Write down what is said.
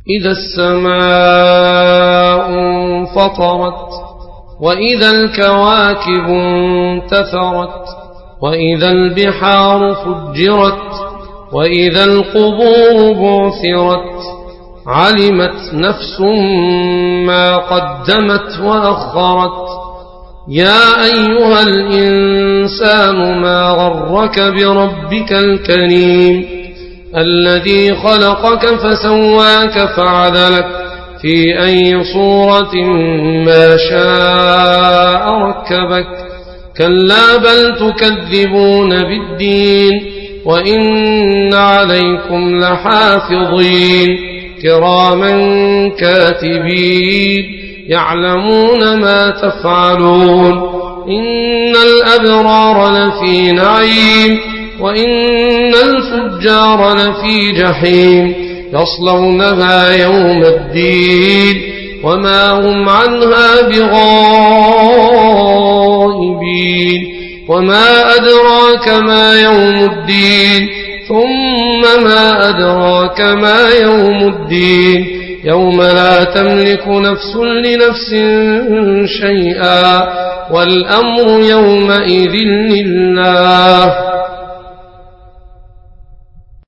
إذا السماء انفطرت وإذا الكواكب انتثرت وإذا البحار فجرت وإذا القبور بعثرت علمت نفس ما قدمت وأخرت يا أيها الإنسان ما غرك بربك الكريم الذي خلقك فسواك فعدلك في أي صورة ما شاء ركبك كلا بل تكذبون بالدين وإن عليكم لحافظين كراما كاتبين يعلمون ما تفعلون إن الأبرار لفي نعيم وإن الفجار لفي جحيم يصلونها يوم الدين وما هم عنها بغائبين وما أدراك ما يوم الدين ثم ما أدراك ما يوم الدين يوم لا تملك نفس لنفس شيئا والأمر يومئذ لله